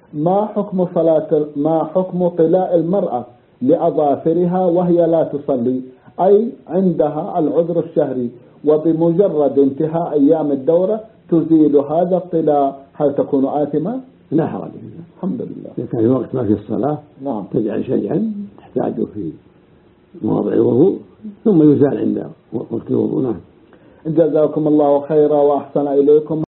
ما حكم طلاء المرأة لأظافرها وهي لا تصلي، أي عندها العذر الشهري وبمجرد انتهاء أيام الدورة تزيل هذا الطلاء، هل تكون آثمة؟ لا حرج. الحمد لله. إذا كان في وقت ما في الصلاة نعم تجعل شيئا تحتاجه في مواضع الوضوء ثم يزال عند وقت الوضوء. نعم. جزاكم الله خيرا وأحسن إليكم.